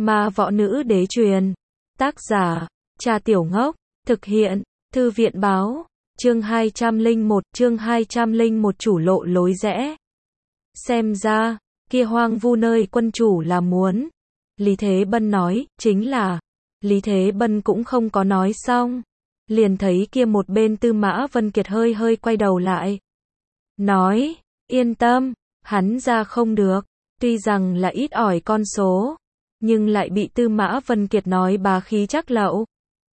Ma Võ Nữ Đế truyền. Tác giả, Trà Tiểu Ngốc. Thực hiện, Thư viện Báo. Chương 201 chủ lộ lối rẽ. Xem ra, kia hoang vu nơi quân chủ là muốn. Lý Thế Bân nói, chính là. Lý Thế Bân cũng không có nói xong. Liền thấy kia một bên Tư Mã Vân Kiệt hơi hơi quay đầu lại. Nói, yên tâm, hắn ra không được. Tuy rằng là ít ỏi con số, nhưng lại bị Tư Mã Vân Kiệt nói bá khí chắc lậu.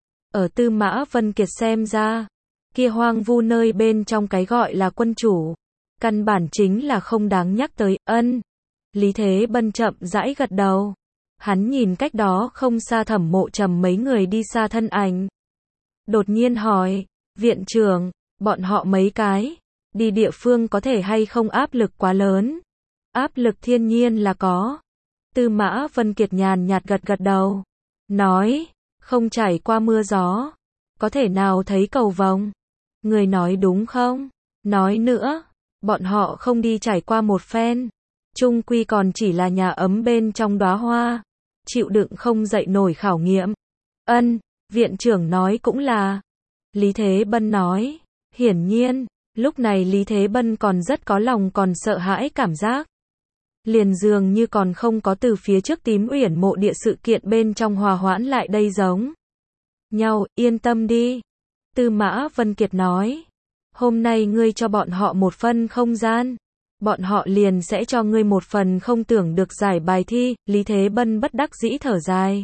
Ở Tư Mã Vân Kiệt xem ra, kia hoang vu nơi bên trong cái gọi là quân chủ, căn bản chính là không đáng nhắc tới. Ân. Lý Thế Bân chậm rãi gật đầu. Hắn nhìn cách đó không xa Thẩm Mộ Trầm mấy người đi xa thân ảnh. Đột nhiên hỏi, viện trưởng, bọn họ mấy cái, đi địa phương có thể hay không áp lực quá lớn? Áp lực thiên nhiên là có. Tư Mã Vân Kiệt nhàn nhạt gật gật đầu. Nói, không trải qua mưa gió, có thể nào thấy cầu vồng? Người nói đúng không? Nói nữa, bọn họ không đi trải qua một phen, chung quy còn chỉ là nhà ấm bên trong đóa hoa, chịu đựng không dậy nổi khảo nghiệm. Ân, viện trưởng nói cũng là. Lý Thế Bân nói, hiển nhiên, lúc này Lý Thế Bân còn rất có lòng còn sợ hãi cảm giác. Liền dường như còn không có từ phía trước Tím Uyển mộ địa sự kiện bên trong hòa hoãn lại đây giống nhau. Yên tâm đi. Tư Mã Vân Kiệt nói, hôm nay ngươi cho bọn họ một phần không gian, bọn họ liền sẽ cho ngươi một phần không tưởng được giải bài thi. Lý Thế Bân bất đắc dĩ thở dài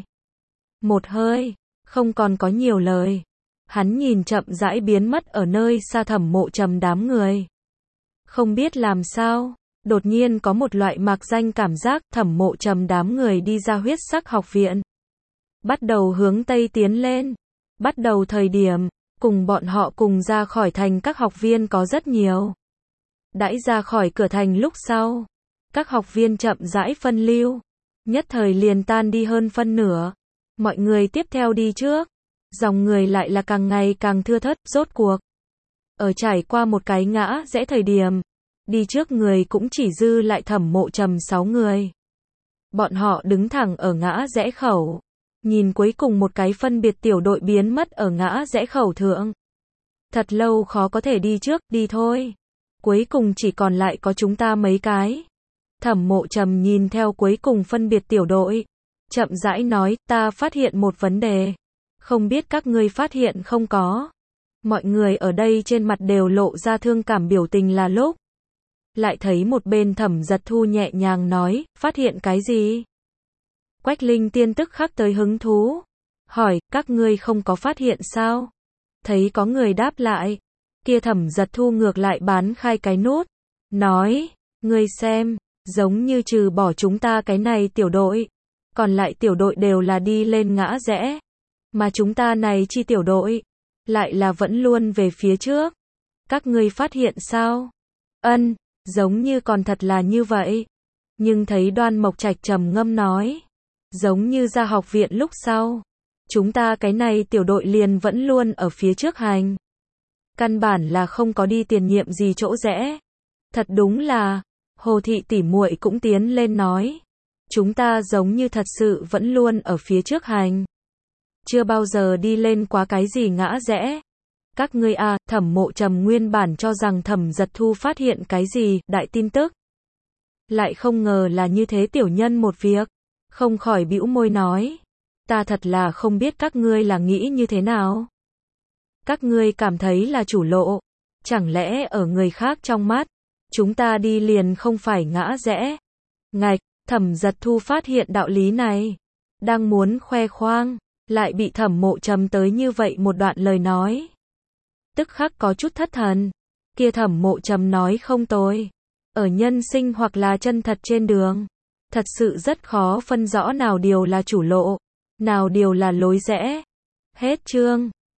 một hơi, không còn có nhiều lời. Hắn nhìn chậm rãi biến mất ở nơi xa Thẩm Mộ Trầm đám người. Không biết làm sao, đột nhiên có một loại mạc danh cảm giác. Thẩm Mộ Trầm đám người đi ra Huyết Sắc học viện, bắt đầu hướng Tây tiến lên. Bắt đầu thời điểm, cùng bọn họ cùng ra khỏi thành các học viên có rất nhiều. Đãi ra khỏi cửa thành lúc sau, các học viên chậm rãi phân lưu, nhất thời liền tan đi hơn phân nửa. Mọi người tiếp theo đi trước, dòng người lại là càng ngày càng thưa thớt. Rốt cuộc, ở trải qua một cái ngã rẽ thời điểm, đi trước người cũng chỉ dư lại Thẩm Mộ Trầm 6 người. Bọn họ đứng thẳng ở ngã rẽ khẩu, nhìn cuối cùng một cái phân biệt tiểu đội biến mất ở ngã rẽ khẩu thượng. Thật lâu khó có thể đi trước, đi thôi. Cuối cùng chỉ còn lại có chúng ta mấy cái. Thẩm Mộ Trầm nhìn theo cuối cùng phân biệt tiểu đội, chậm rãi nói, ta phát hiện một vấn đề. Không biết các ngươi phát hiện không có. Mọi người ở đây trên mặt đều lộ ra thương cảm biểu tình là lúc. Lại thấy một bên Thẩm Giật Thu nhẹ nhàng nói, phát hiện cái gì? Quách Linh Tiên tức khắc tới hứng thú. Hỏi, các ngươi không có phát hiện sao? Thấy có người đáp lại. Kia Thẩm Giật Thu ngược lại bán khai cái nút. Nói, ngươi xem, giống như trừ bỏ chúng ta cái này tiểu đội, còn lại tiểu đội đều là đi lên ngã rẽ. Mà chúng ta này chi tiểu đội, lại là vẫn luôn về phía trước. Các ngươi phát hiện sao? Ân, giống như còn thật là như vậy. Nhưng thấy Đoan Mộc Trạch trầm ngâm nói, giống như ra học viện lúc sau, chúng ta cái này tiểu đội liền vẫn luôn ở phía trước hành. Căn bản là không có đi tiền nhiệm gì chỗ rẽ. Thật đúng là, Hồ Thị tỷ muội cũng tiến lên nói, chúng ta giống như thật sự vẫn luôn ở phía trước hành. Chưa bao giờ đi lên quá cái gì ngã rẽ. Các ngươi à, Thẩm Mộ Trầm nguyên bản cho rằng Thẩm Giật Thu phát hiện cái gì, đại tin tức. Lại không ngờ là như thế tiểu nhân một việc. Không khỏi bĩu môi nói, ta thật là không biết các ngươi là nghĩ như thế nào. Các ngươi cảm thấy là chủ lộ. Chẳng lẽ ở người khác trong mắt, chúng ta đi liền không phải ngã rẽ. Ngạch, Thẩm Giật Thu phát hiện đạo lý này. Đang muốn khoe khoang, lại bị Thẩm Mộ Trầm tới như vậy một đoạn lời nói. Tức khắc có chút thất thần. Kia Thẩm Mộ Trầm nói không tồi. Ở nhân sinh hoặc là chân thật trên đường, thật sự rất khó phân rõ nào điều là chủ lộ, nào điều là lối rẽ. Hết chương.